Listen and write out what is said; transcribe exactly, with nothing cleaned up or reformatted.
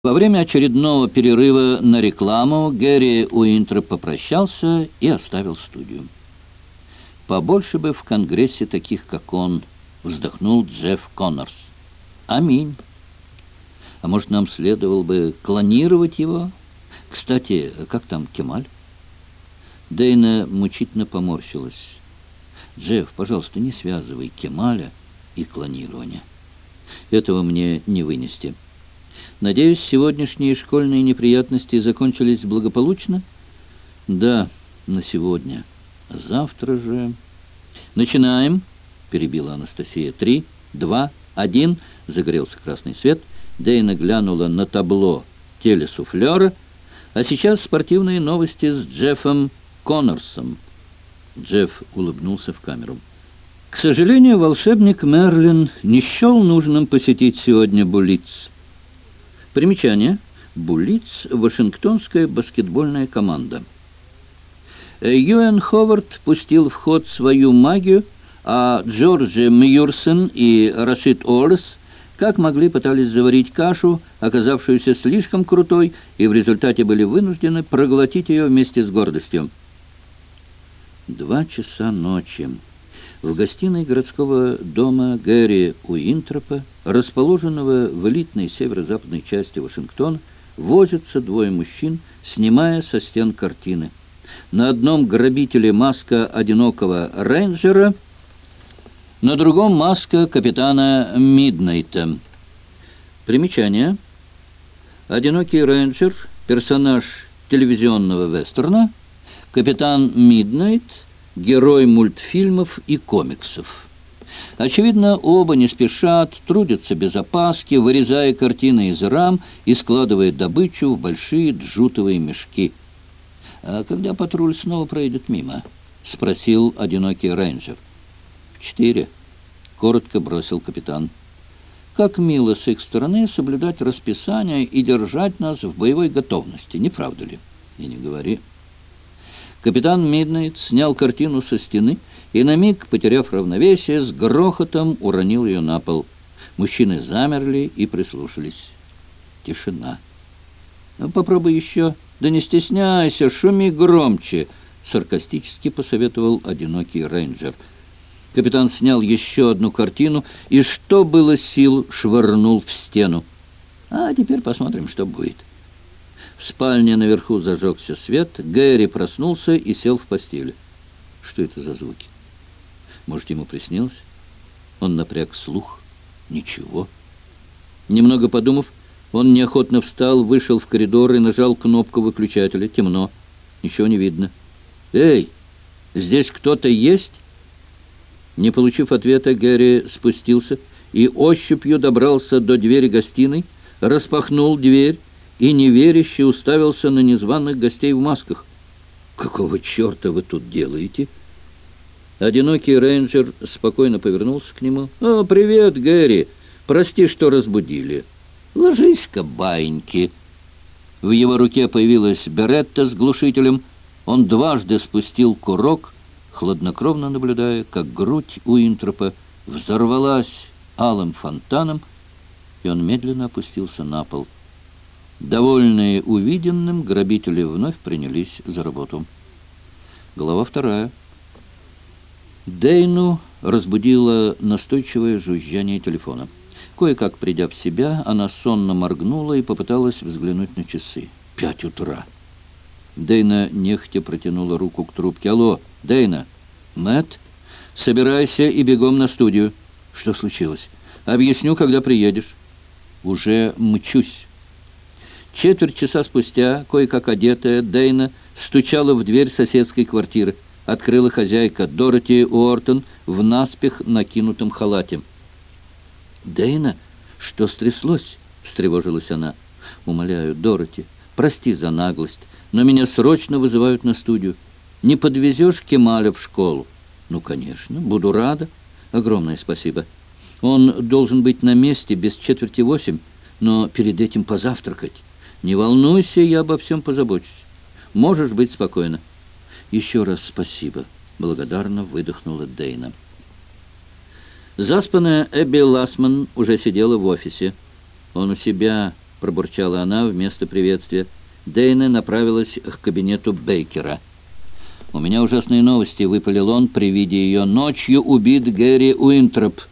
Во время очередного перерыва на рекламу Гэри Уинтроп попрощался и оставил студию. «Побольше бы в Конгрессе таких, как он», — вздохнул Джефф Коннорс. «Аминь. А может, нам следовало бы клонировать его? Кстати, как там Кемаль?» Дейна мучительно поморщилась. «Джефф, пожалуйста, не связывай Кемаля и клонирование. Этого мне не вынести. Надеюсь, сегодняшние школьные неприятности закончились благополучно?» «Да, на сегодня. Завтра же...» «Начинаем», — перебила Анастасия. «Три, два, один...» Загорелся красный свет. Дейна глянула на табло телесуфлера. «А сейчас спортивные новости с Джеффом Коннорсом». Джефф улыбнулся в камеру. «К сожалению, волшебник Мерлин не счел нужным посетить сегодня Буллитц. Примечание. Буллитц — вашингтонская баскетбольная команда. Юэн Ховард пустил в ход свою магию, а Джорджи Мьюрсон и Рашид Уоллес как могли пытались заварить кашу, оказавшуюся слишком крутой, и в результате были вынуждены проглотить ее вместе с гордостью». Два часа ночи. В гостиной городского дома Гэри Уинтропа, расположенного в элитной северо-западной части Вашингтона, возятся двое мужчин, снимая со стен картины. На одном грабителе маска одинокого рейнджера, на другом маска капитана Миднайта. Примечание. Одинокий рейнджер — персонаж телевизионного вестерна, капитан Миднайт — герой мультфильмов и комиксов. Очевидно, оба не спешат, трудятся без опаски, вырезая картины из рам и складывая добычу в большие джутовые мешки. «А когда патруль снова проедет мимо?» — спросил одинокий рейнджер. «В четыре», — коротко бросил капитан. «Как мило с их стороны соблюдать расписание и держать нас в боевой готовности, не правда ли?» «И не говори». Капитан Миднайт снял картину со стены и, на миг, потеряв равновесие, с грохотом уронил ее на пол. Мужчины замерли и прислушались. Тишина. «Ну, попробуй еще. Да не стесняйся, шуми громче», — саркастически посоветовал одинокий рейнджер. Капитан снял еще одну картину и, что было сил, швырнул в стену. «А теперь посмотрим, что будет». В спальне наверху зажегся свет. Гэри проснулся и сел в постели. Что это за звуки? Может, ему приснилось? Он напряг слух. Ничего. Немного подумав, он неохотно встал, вышел в коридор и нажал кнопку выключателя. Темно. Ничего не видно. «Эй, здесь кто-то есть?» Не получив ответа, Гэри спустился и ощупью добрался до двери гостиной, распахнул дверь и неверяще уставился на незваных гостей в масках. «Какого черта вы тут делаете?» Одинокий рейнджер спокойно повернулся к нему. «О, привет, Гэри! Прости, что разбудили. Ложись-ка, баиньки!» В его руке появилась беретта с глушителем. Он дважды спустил курок, хладнокровно наблюдая, как грудь Уинтропа взорвалась алым фонтаном, и он медленно опустился на пол. Довольные увиденным, грабители вновь принялись за работу. Глава вторая. Дейну разбудило настойчивое жужжание телефона. Кое-как придя в себя, она сонно моргнула и попыталась взглянуть на часы. Пять утра. Дейна нехотя протянула руку к трубке. «Алло, Дейна!» «Мэтт, собирайся и бегом на студию». «Что случилось?» «Объясню, когда приедешь». «Уже мчусь». Четверть часа спустя, кое-как одетая, Дейна стучала в дверь соседской квартиры. Открыла хозяйка Дороти Уортон в наспех накинутом халате. «Дейна, что стряслось?» — встревожилась она. «Умоляю, Дороти, прости за наглость, но меня срочно вызывают на студию. Не подвезешь Кемаля в школу?» «Ну, конечно, буду рада. Огромное спасибо. Он должен быть на месте без четверти восемь, но перед этим позавтракать. Не волнуйся, я обо всем позабочусь. Можешь быть спокойна». «Еще раз спасибо», — благодарно выдохнула Дейна. Заспанная Эбби Ласман уже сидела в офисе. «Он у себя», пробурчала она вместо приветствия. Дейна направилась к кабинету Бейкера. «У меня ужасные новости», — выпалил он при виде ее. «Ночью убит Гэри Уинтроп».